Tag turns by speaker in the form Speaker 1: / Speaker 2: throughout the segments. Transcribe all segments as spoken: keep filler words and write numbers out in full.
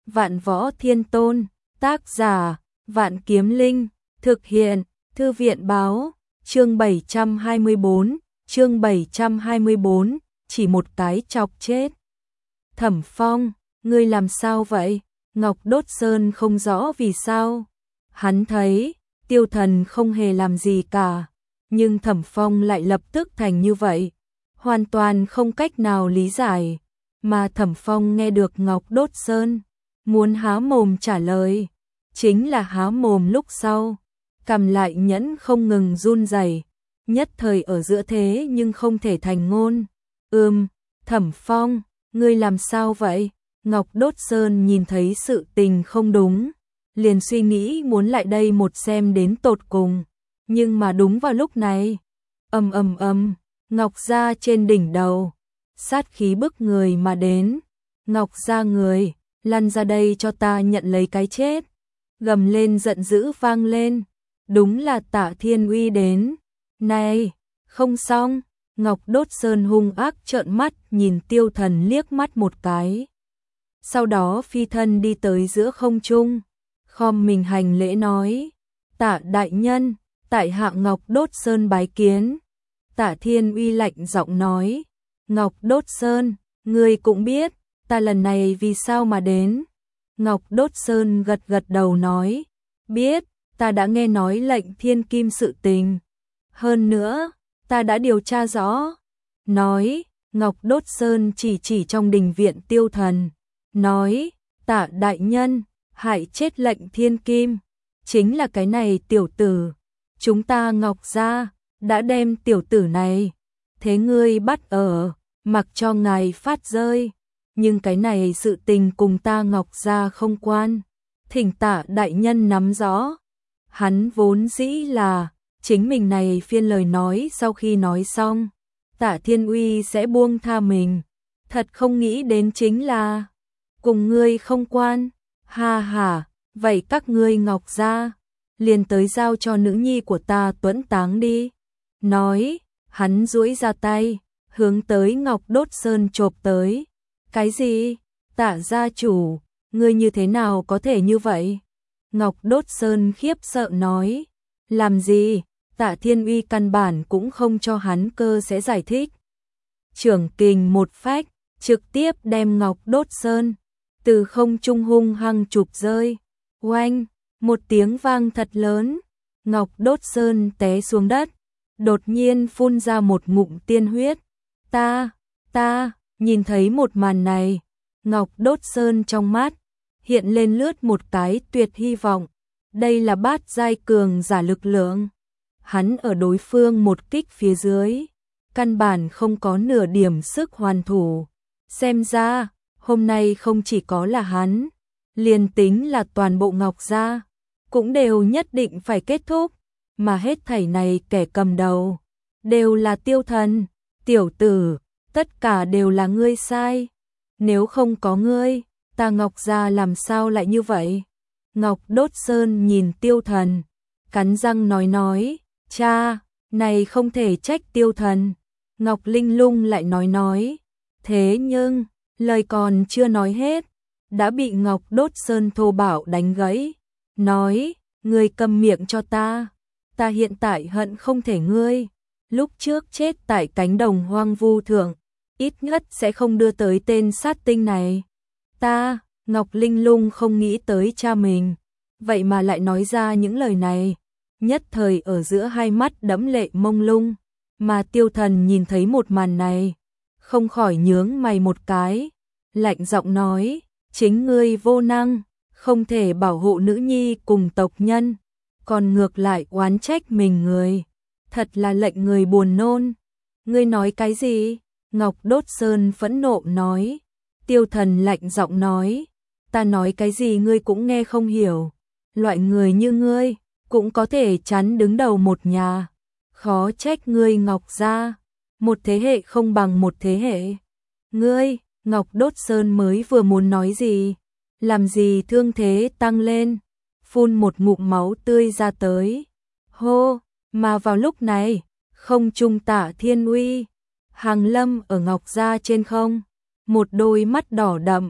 Speaker 1: Vạn Võ Thiên Tôn, tác giả, Vạn Kiếm Linh, thực hiện, Thư viện báo, chương bảy trăm hai mươi bốn, chương bảy trăm hai mươi bốn, chỉ một cái chọc chết. Thẩm Phong, ngươi làm sao vậy? Ngọc Đốt Sơn không rõ vì sao. Hắn thấy, Tiêu Thần không hề làm gì cả, nhưng Thẩm Phong lại lập tức thành như vậy. Hoàn toàn không cách nào lý giải, mà Thẩm Phong nghe được Ngọc Đốt Sơn muốn há mồm trả lời, chính là há mồm lúc sau, cằm lại nhẫn không ngừng run rẩy, nhất thời ở giữa thế nhưng không thể thành ngôn. Ừm, Thẩm Phong, ngươi làm sao vậy? Ngọc Đốt Sơn nhìn thấy sự tình không đúng, liền suy nghĩ muốn lại đây một xem đến tột cùng, nhưng mà đúng vào lúc này, ầm ầm ầm, Ngọc gia trên đỉnh đầu, sát khí bức người mà đến. Ngọc gia người, lăn ra đây cho ta nhận lấy cái chết. Gầm lên giận dữ vang lên, đúng là Tạ Thiên Uy đến. Này, không xong. Ngọc Đốt Sơn hung ác trợn mắt nhìn Tiêu Thần liếc mắt một cái. Sau đó phi thân đi tới giữa không trung, khom mình hành lễ nói: Tạ đại nhân, tại hạ Ngọc Đốt Sơn bái kiến. Tạ Thiên Uy lạnh giọng nói: Ngọc Đốt Sơn, ngươi cũng biết, ta lần này vì sao mà đến. Ngọc Đốt Sơn gật gật đầu nói: biết, ta đã nghe nói lệnh thiên kim sự tình. Hơn nữa, ta đã điều tra rõ. Nói, Ngọc Đốt Sơn chỉ chỉ trong đình viện Tiêu Thần, nói: Tạ đại nhân, hại chết lệnh thiên kim, chính là cái này tiểu tử. Chúng ta Ngọc gia đã đem tiểu tử này, thế ngươi bắt ở, mặc cho ngài phát rơi. Nhưng cái này sự tình cùng ta Ngọc gia không quan, thỉnh Tạ đại nhân nắm rõ. Hắn vốn dĩ là chính mình này phiên lời nói, sau khi nói xong, Tạ Thiên Uy sẽ buông tha mình. Thật không nghĩ đến chính là cùng ngươi không quan. Ha ha, vậy các ngươi Ngọc gia liền tới giao cho nữ nhi của ta tuẫn táng đi. Nói, hắn duỗi ra tay, hướng tới Ngọc Đốt Sơn chộp tới. Cái gì? Tạ gia chủ, ngươi như thế nào có thể như vậy? Ngọc Đốt Sơn khiếp sợ nói. Làm gì? Tạ Thiên Uy căn bản cũng không cho hắn cơ sẽ giải thích. Trưởng kình một phách, trực tiếp đem Ngọc Đốt Sơn từ không trung hung hăng chụp rơi. Oanh, một tiếng vang thật lớn, Ngọc Đốt Sơn té xuống đất, đột nhiên phun ra một ngụm tiên huyết. Ta, ta, nhìn thấy một màn này, Ngọc Đốt Sơn trong mắt hiện lên lướt một cái tuyệt hy vọng. Đây là bát giai cường giả lực lượng. Hắn ở đối phương một kích phía dưới, căn bản không có nửa điểm sức hoàn thủ. Xem ra, hôm nay không chỉ có là hắn, liền tính là toàn bộ Ngọc gia, cũng đều nhất định phải kết thúc. Mà hết thảy này kẻ cầm đầu đều là Tiêu Thần. Tiểu tử, tất cả đều là ngươi sai. Nếu không có ngươi, ta Ngọc gia làm sao lại như vậy? Ngọc Đốt Sơn nhìn Tiêu Thần, cắn răng nói nói: cha, này không thể trách Tiêu Thần. Ngọc Linh Lung lại nói nói: thế nhưng, lời còn chưa nói hết, đã bị Ngọc Đốt Sơn thô bạo đánh gãy. Nói, ngươi câm miệng cho ta. Ta hiện tại hận không thể ngươi lúc trước chết tại cánh đồng hoang vu thượng, ít nhất sẽ không đưa tới tên sát tinh này. Ta, Ngọc Linh Lung không nghĩ tới cha mình, vậy mà lại nói ra những lời này. Nhất thời ở giữa hai mắt đẫm lệ mông lung, mà Tiêu Thần nhìn thấy một màn này, không khỏi nhướng mày một cái, lạnh giọng nói: chính ngươi vô năng, không thể bảo hộ nữ nhi cùng tộc nhân, còn ngược lại oán trách mình người, thật là lệnh người buồn nôn. Ngươi nói cái gì? Ngọc Đốt Sơn phẫn nộ nói. Tiêu Thần lạnh giọng nói: ta nói cái gì ngươi cũng nghe không hiểu. Loại người như ngươi cũng có thể chắn đứng đầu một nhà, khó trách ngươi Ngọc gia một thế hệ không bằng một thế hệ. Ngươi, Ngọc Đốt Sơn mới vừa muốn nói gì, làm gì thương thế tăng lên, phun một ngụm máu tươi ra tới. Hô, mà vào lúc này, không trung Tạ Thiên Uy hàng lâm ở Ngọc gia trên không, một đôi mắt đỏ đậm,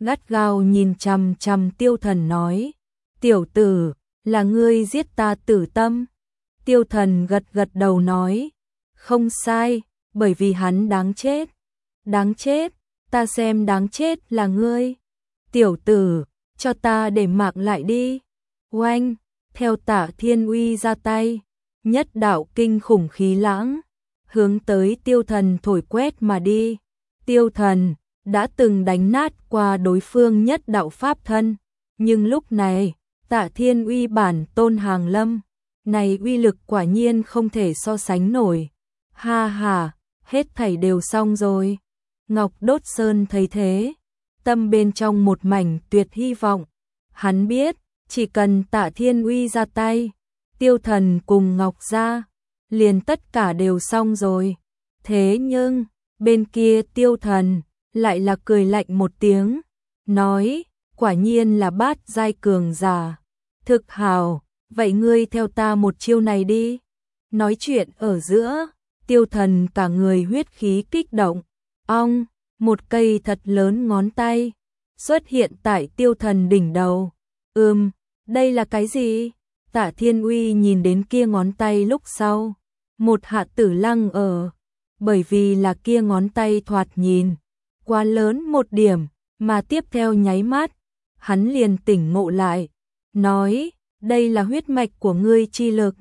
Speaker 1: gắt gao nhìn chằm chằm Tiêu Thần nói, tiểu tử, là ngươi giết ta Tử Tâm. Tiêu Thần gật gật đầu nói, không sai, bởi vì hắn đáng chết. Đáng chết, ta xem đáng chết là ngươi. Tiểu tử, cho ta để mạng lại đi. Oanh, theo Tạ Thiên Uy ra tay, nhất đạo kinh khủng khí lãng, hướng tới Tiêu Thần thổi quét mà đi. Tiêu Thần đã từng đánh nát qua đối phương nhất đạo pháp thân, nhưng lúc này, Tạ Thiên Uy bản tôn hàng lâm, này uy lực quả nhiên không thể so sánh nổi. Ha ha, hết thảy đều xong rồi. Ngọc Đốt Sơn thấy thế, tâm bên trong một mảnh tuyệt hy vọng. Hắn biết, chỉ cần Tạ Thiên Uy ra tay, Tiêu Thần cùng Ngọc gia, liền tất cả đều xong rồi. Thế nhưng, bên kia Tiêu Thần lại là cười lạnh một tiếng, nói, quả nhiên là bát giai cường giả. Thực hào, vậy ngươi theo ta một chiêu này đi. Nói chuyện ở giữa, Tiêu Thần cả người huyết khí kích động. Ong, một cây thật lớn ngón tay xuất hiện tại Tiêu Thần đỉnh đầu. Ừm, đây là cái gì? Tạ Thiên Uy nhìn đến kia ngón tay lúc sau, một hạ tử lăng ở, bởi vì là kia ngón tay thoạt nhìn quá lớn một điểm, mà tiếp theo nháy mắt, hắn liền tỉnh ngộ lại, nói, đây là huyết mạch của ngươi chi lực.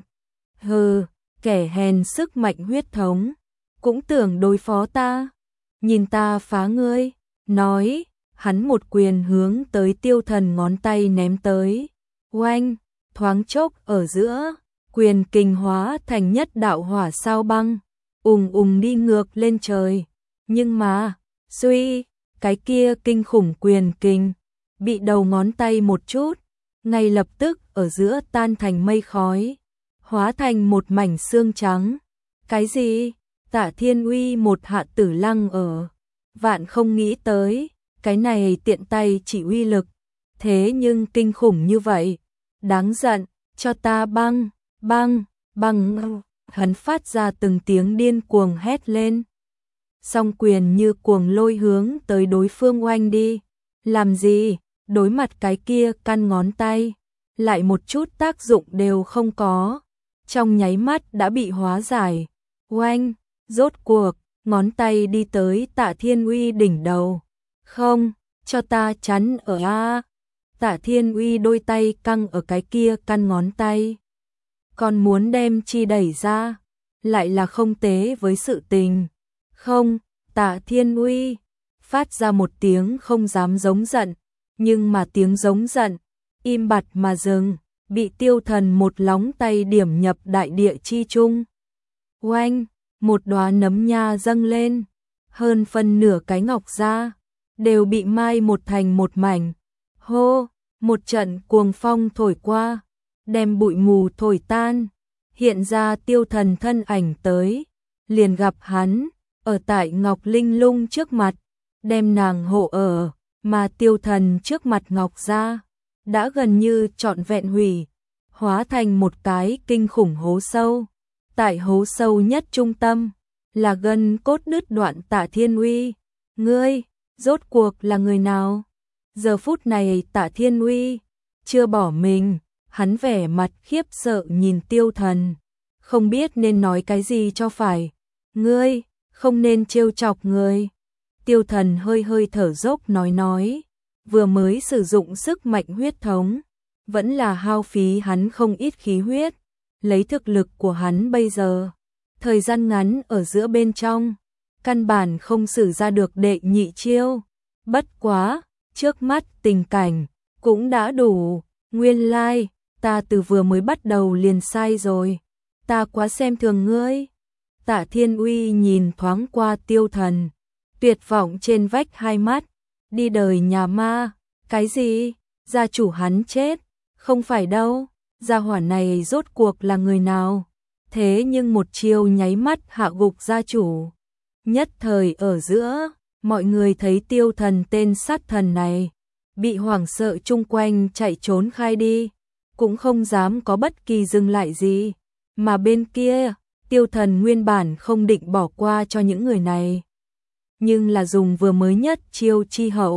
Speaker 1: Hừ, kẻ hèn sức mạnh huyết thống, cũng tưởng đối phó ta, nhìn ta phá ngươi. Nói, hắn một quyền hướng tới Tiêu Thần ngón tay ném tới. Oanh, thoáng chốc ở giữa, quyền kình hóa thành nhất đạo hỏa sao băng, ùng ùng đi ngược lên trời. Nhưng mà, suy, cái kia kinh khủng quyền kình, bị đầu ngón tay một chút, ngay lập tức ở giữa tan thành mây khói, hóa thành một mảnh xương trắng. Cái gì? Tạ Thiên Uy một hạ tử lăng ở, vạn không nghĩ tới, cái này tiện tay chỉ uy lực, thế nhưng kinh khủng như vậy. Đáng giận, cho ta băng, băng, băng. Hắn phát ra từng tiếng điên cuồng hét lên. Song quyền như cuồng lôi hướng tới đối phương oanh đi. Làm gì? Đối mặt cái kia căn ngón tay, lại một chút tác dụng đều không có. Trong nháy mắt đã bị hóa giải. Oanh, rốt cuộc, ngón tay đi tới Tạ Thiên Uy đỉnh đầu. Không, cho ta chắn ở a. Tạ Thiên Uy đôi tay căng ở cái kia căn ngón tay, còn muốn đem chi đẩy ra, lại là không tế với sự tình. Không, Tạ Thiên Uy phát ra một tiếng không dám giống giận, nhưng mà tiếng giống giận im bặt mà dừng, bị Tiêu Thần một lóng tay điểm nhập đại địa chi trung. Oanh, một đóa nấm nha dâng lên, hơn phân nửa cái Ngọc gia đều bị mai một thành một mảnh. Hô, một trận cuồng phong thổi qua, đem bụi mù thổi tan, hiện ra Tiêu Thần thân ảnh tới, liền gặp hắn ở tại Ngọc Linh Lung trước mặt, đem nàng hộ ở, mà Tiêu Thần trước mặt Ngọc gia đã gần như trọn vẹn hủy, hóa thành một cái kinh khủng hố sâu. Tại hố sâu nhất trung tâm là gân cốt đứt đoạn Tạ Thiên Uy. Ngươi, rốt cuộc là người nào? Giờ phút này Tạ Thiên Uy chưa bỏ mình, hắn vẻ mặt khiếp sợ nhìn Tiêu Thần, không biết nên nói cái gì cho phải. Ngươi, không nên trêu chọc người. Tiêu Thần hơi hơi thở dốc nói nói, vừa mới sử dụng sức mạnh huyết thống, vẫn là hao phí hắn không ít khí huyết, lấy thực lực của hắn bây giờ, thời gian ngắn ở giữa bên trong, căn bản không sử ra được đệ nhị chiêu. Bất quá, trước mắt tình cảnh cũng đã đủ. Nguyên lai, like, ta từ vừa mới bắt đầu liền sai rồi, ta quá xem thường ngươi. Tạ Thiên Uy nhìn thoáng qua Tiêu Thần, tuyệt vọng trên vách hai mắt, đi đời nhà ma. Cái gì? Gia chủ hắn chết? Không phải đâu, gia hỏa này rốt cuộc là người nào? Thế nhưng một chiêu nháy mắt hạ gục gia chủ. Nhất thời ở giữa, mọi người thấy Tiêu Thần tên sát thần này, bị hoảng sợ chung quanh chạy trốn khai đi, cũng không dám có bất kỳ dừng lại gì. Mà bên kia, Tiêu Thần nguyên bản không định bỏ qua cho những người này, nhưng là dùng vừa mới nhất chiêu chi hậu,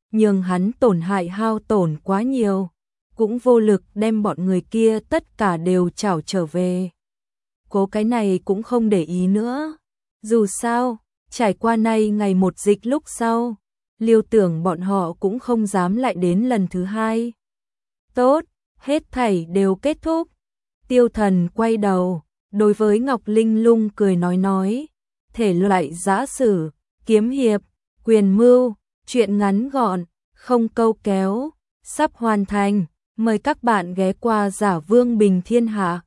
Speaker 1: nhưng hắn tổn hại hao tổn quá nhiều, cũng vô lực đem bọn người kia tất cả đều trảo trở về. Cố cái này cũng không để ý nữa. Dù sao, trải qua nay ngày một dịch lúc sau, Liêu Tưởng bọn họ cũng không dám lại đến lần thứ hai. Tốt, hết thảy đều kết thúc. Tiêu Thần quay đầu, đối với Ngọc Linh Lung cười nói nói, thể loại giã sử, kiếm hiệp, quyền mưu, chuyện ngắn gọn, không câu kéo, sắp hoàn thành, mời các bạn ghé qua Giả Vương Bình Thiên Hạ.